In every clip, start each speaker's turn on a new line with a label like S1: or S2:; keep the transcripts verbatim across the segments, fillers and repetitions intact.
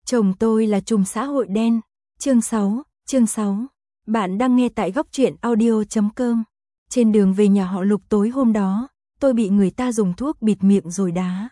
S1: Chồng tôi là trùm xã hội đen. Chương sáu, chương sáu. Bạn đang nghe tại góc truyện audio chấm com. Trên đường về nhà họ Lục tối hôm đó, tôi bị người ta dùng thuốc bịt miệng rồi đá.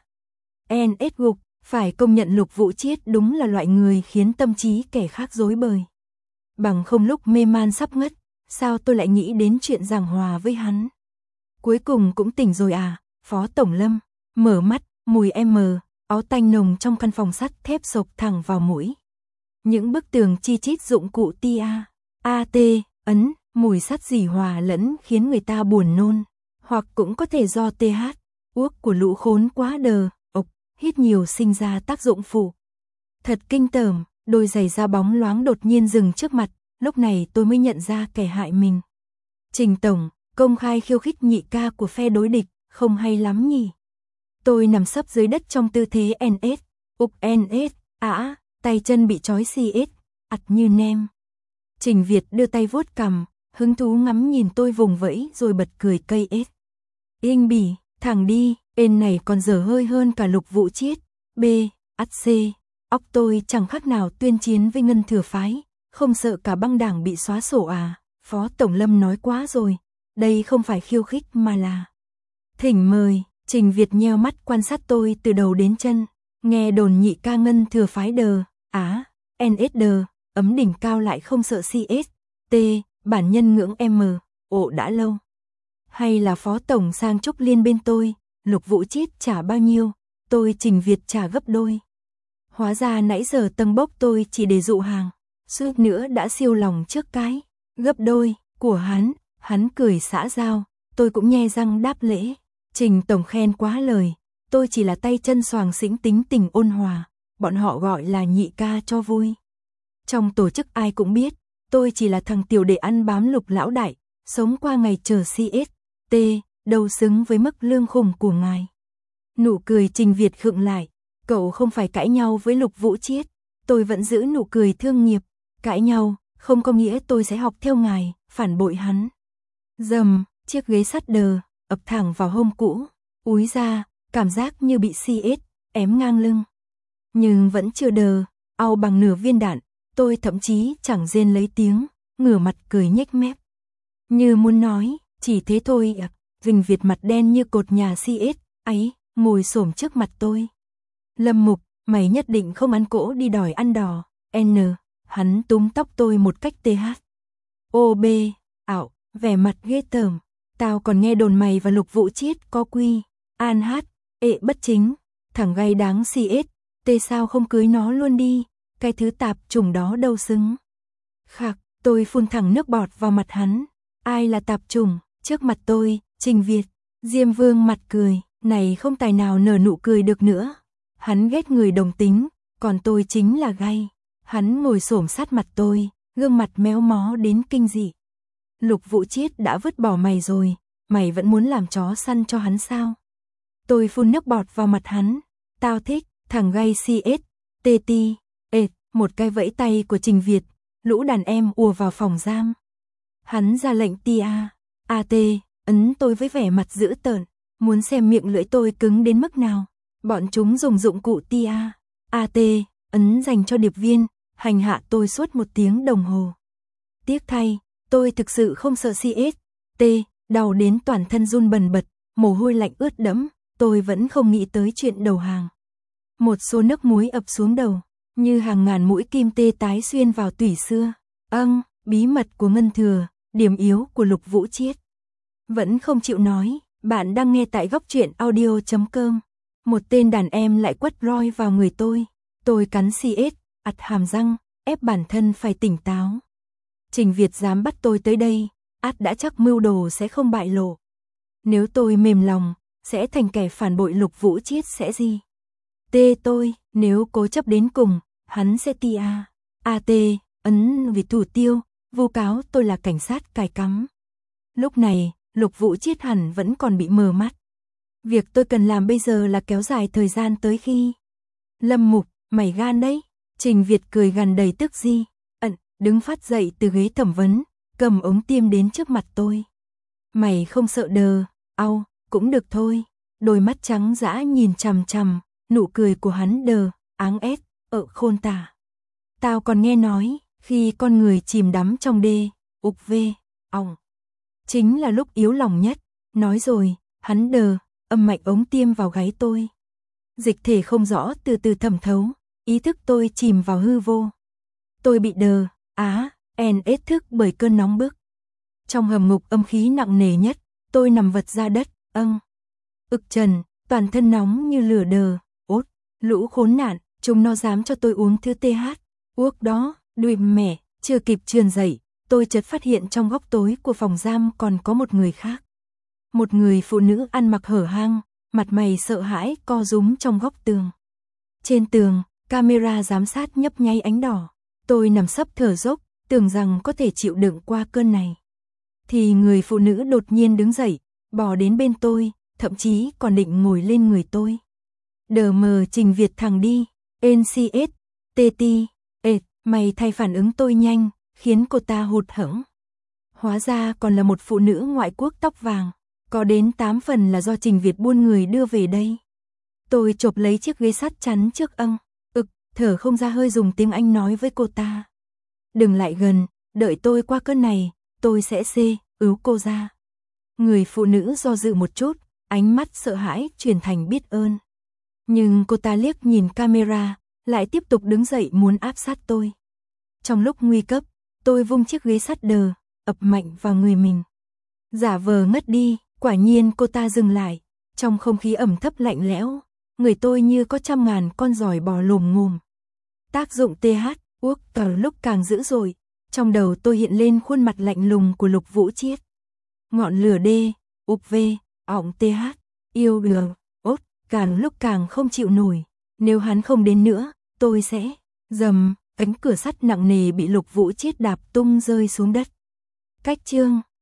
S1: en ét gục, phải công nhận Lục Vũ Chiết đúng là loại người khiến tâm trí kẻ khác rối bời. Bằng không lúc mê man sắp ngất, sao tôi lại nghĩ đến chuyện giảng hòa với hắn. Cuối cùng cũng tỉnh rồi à, Phó Tổng Lâm. Mở mắt, mùi M, áo tanh nồng trong căn phòng sắt thép xộc thẳng vào mũi. Những bức tường chi chít dụng cụ tia, a tê, ấn, mùi sắt dì hòa lẫn khiến người ta buồn nôn. Hoặc cũng có thể do tê hát, uốc của lũ khốn quá đờ, ộc, hít nhiều sinh ra tác dụng phụ. Thật kinh tởm, đôi giày da bóng loáng đột nhiên dừng trước mặt, lúc này tôi mới nhận ra kẻ hại mình. Trình Tổng, công khai khiêu khích nhị ca của phe đối địch, không hay lắm nhỉ. Tôi nằm sấp dưới đất trong tư thế en ét, ục en ét, ả, tay chân bị trói xê ét, ặt như nem. Trình Việt đưa tay vuốt cằm, hứng thú ngắm nhìn tôi vùng vẫy rồi bật cười cây ết. Yên bỉ, thẳng đi, ên này còn dở hơi hơn cả Lục Vũ Chiết. B, ắt C, óc tôi chẳng khác nào tuyên chiến với Ngân Thừa Phái, không sợ cả băng đảng bị xóa sổ à. Phó Tổng Lâm nói quá rồi, đây không phải khiêu khích mà là thỉnh mời. Trình Việt nheo mắt quan sát tôi từ đầu đến chân, nghe đồn nhị ca Ngân Thừa Phái đờ, á, en ét đờ, ấm đỉnh cao lại không sợ xê ét, T, bản nhân ngưỡng M, ộ đã lâu. Hay là Phó Tổng sang Trúc Liên bên tôi, Lục Vũ Chiết trả bao nhiêu, tôi Trình Việt trả gấp đôi. Hóa ra nãy giờ tâng bốc tôi chỉ để dụ hàng, suýt nữa đã siêu lòng trước cái gấp đôi của hắn. Hắn cười xã giao, tôi cũng nhe răng đáp lễ. Trình Tổng khen quá lời, tôi chỉ là tay chân xoàng xĩnh tính tình ôn hòa, bọn họ gọi là nhị ca cho vui. Trong tổ chức ai cũng biết, tôi chỉ là thằng tiểu đệ ăn bám Lục lão đại, sống qua ngày chờ xê ét, T, đâu xứng với mức lương khủng của ngài. Nụ cười Trình Việt khựng lại, cậu không phải cãi nhau với Lục Vũ Chiết, tôi vẫn giữ nụ cười thương nghiệp, cãi nhau, không có nghĩa tôi sẽ học theo ngài, phản bội hắn. Dầm, chiếc ghế sắt đờ, ập thẳng vào hông cũ, úi ra, cảm giác như bị xê ét, ém ngang lưng. Nhưng vẫn chưa đờ, au bằng nửa viên đạn, tôi thậm chí chẳng rên lấy tiếng, ngửa mặt cười nhếch mép. Như muốn nói, chỉ thế thôi ạ, Vinh Việt mặt đen như cột nhà xê ét, ấy, ngồi xổm trước mặt tôi. Lâm Mục, mày nhất định không ăn cỗ đi đòi ăn đò, N, hắn túm tóc tôi một cách tê hát. ô bê, ảo, vẻ mặt ghê tởm. Tao còn nghe đồn mày và Lục Vũ Chiết có quy, an hát, ệ bất chính, thằng gay đáng xê ét, tê sao không cưới nó luôn đi, cái thứ tạp chủng đó đâu xứng. Khạc, tôi phun thẳng nước bọt vào mặt hắn, ai là tạp chủng, trước mặt tôi, Trình Việt, Diêm Vương mặt cười, này không tài nào nở nụ cười được nữa. Hắn ghét người đồng tính, còn tôi chính là gay. Hắn ngồi xổm sát mặt tôi, gương mặt méo mó đến kinh dị. Lục Vũ Chiết đã vứt bỏ mày rồi, mày vẫn muốn làm chó săn cho hắn sao? Tôi phun nước bọt vào mặt hắn, tao thích, thằng gay xê ét, tê ti, ệt, một cái vẫy tay của Trình Việt, lũ đàn em ùa vào phòng giam. Hắn ra lệnh tia, a tê, ấn tôi với vẻ mặt dữ tợn, muốn xem miệng lưỡi tôi cứng đến mức nào. Bọn chúng dùng dụng cụ tia, a tê, ấn dành cho điệp viên, hành hạ tôi suốt một tiếng đồng hồ. Tiếc thay, tôi thực sự không sợ xê ét, T, đau đến toàn thân run bần bật, mồ hôi lạnh ướt đẫm, tôi vẫn không nghĩ tới chuyện đầu hàng. Một số nước muối ập xuống đầu, như hàng ngàn mũi kim tê tái xuyên vào tủy xưa. Âng, bí mật của Ngân Thừa, điểm yếu của Lục Vũ Chiết. Vẫn không chịu nói, bạn đang nghe tại góc truyện audio chấm com. Một tên đàn em lại quất roi vào người tôi, tôi cắn xê ét, ặt hàm răng, ép bản thân phải tỉnh táo. Trình Việt dám bắt tôi tới đây, át đã chắc mưu đồ sẽ không bại lộ. Nếu tôi mềm lòng, sẽ thành kẻ phản bội Lục Vũ Chiết sẽ gì? Tê tôi, nếu cố chấp đến cùng, hắn sẽ tia, a tê, ấn vì thủ tiêu, vu cáo tôi là cảnh sát cài cắm. Lúc này, Lục Vũ Chiết hẳn vẫn còn bị mờ mắt. Việc tôi cần làm bây giờ là kéo dài thời gian tới khi. Lâm Mục, mày gan đấy. Trình Việt cười gằn đầy tức di, ẩn, đứng phát dậy từ ghế thẩm vấn, cầm ống tiêm đến trước mặt tôi. Mày không sợ đờ, au, cũng được thôi. Đôi mắt trắng dã nhìn chằm chằm, nụ cười của hắn đờ, áng ét, ở Khôn Tả. Tao còn nghe nói, khi con người chìm đắm trong đê, ục vê, òng. Chính là lúc yếu lòng nhất. Nói rồi, hắn đờ, âm mạnh ống tiêm vào gáy tôi. Dịch thể không rõ từ từ thẩm thấu, ý thức tôi chìm vào hư vô. Tôi bị đờ, á, en ết thức bởi cơn nóng bức. Trong hầm ngục âm khí nặng nề nhất, tôi nằm vật ra đất, âng. Ực trần, toàn thân nóng như lửa đờ, ốt, lũ khốn nạn, chúng nó dám cho tôi uống thứ tê hát. Uốc đó, đùi mẻ, chưa kịp trườn dậy, tôi chợt phát hiện trong góc tối của phòng giam còn có một người khác. Một người phụ nữ ăn mặc hở hang, mặt mày sợ hãi co rúm trong góc tường. Trên tường, camera giám sát nhấp nháy ánh đỏ. Tôi nằm sấp thở dốc, tưởng rằng có thể chịu đựng qua cơn này. Thì người phụ nữ đột nhiên đứng dậy, bò đến bên tôi, thậm chí còn định ngồi lên người tôi. Đờ mờ Trình Việt thẳng đi, en xê ét, tê tê, ệt, mày thay phản ứng tôi nhanh, khiến cô ta hụt hẫng. Hóa ra còn là một phụ nữ ngoại quốc tóc vàng, có đến tám phần là do Trình Việt buôn người đưa về đây. Tôi chộp lấy chiếc ghế sắt chắn trước âng, ực, thở không ra hơi dùng tiếng Anh nói với cô ta. Đừng lại gần, đợi tôi qua cơn này, tôi sẽ xê, ứu cô ra. Người phụ nữ do dự một chút, ánh mắt sợ hãi chuyển thành biết ơn. Nhưng cô ta liếc nhìn camera, lại tiếp tục đứng dậy muốn áp sát tôi. Trong lúc nguy cấp, tôi vung chiếc ghế sắt đờ, ập mạnh vào người mình. Giả vờ ngất đi, quả nhiên cô ta dừng lại. Trong không khí ẩm thấp lạnh lẽo, người tôi như có trăm ngàn con giòi bò lồm ngồm. Tác dụng tê hát, uốc càng lúc càng dữ dội. Trong đầu tôi hiện lên khuôn mặt lạnh lùng của Lục Vũ Chiết. Ngọn lửa đê, ục vê, ỏng tê hát, yêu đường, ốt, càng lúc càng không chịu nổi. Nếu hắn không đến nữa, tôi sẽ dầm, cánh cửa sắt nặng nề bị Lục Vũ Chiết đạp tung rơi xuống đất. Cách chương